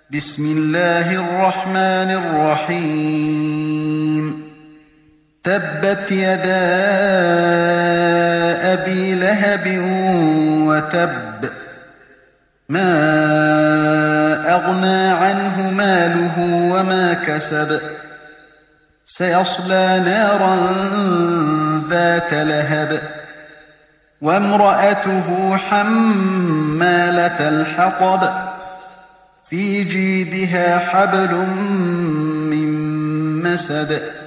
بسم الله الرحمن الرحيم تبت يدا أبي لهب وتب ما أغنى عنه ماله وما كسب سيصلى نارا ذات لهب وامرأته حمالة الحطب في جيدها حبل من مسد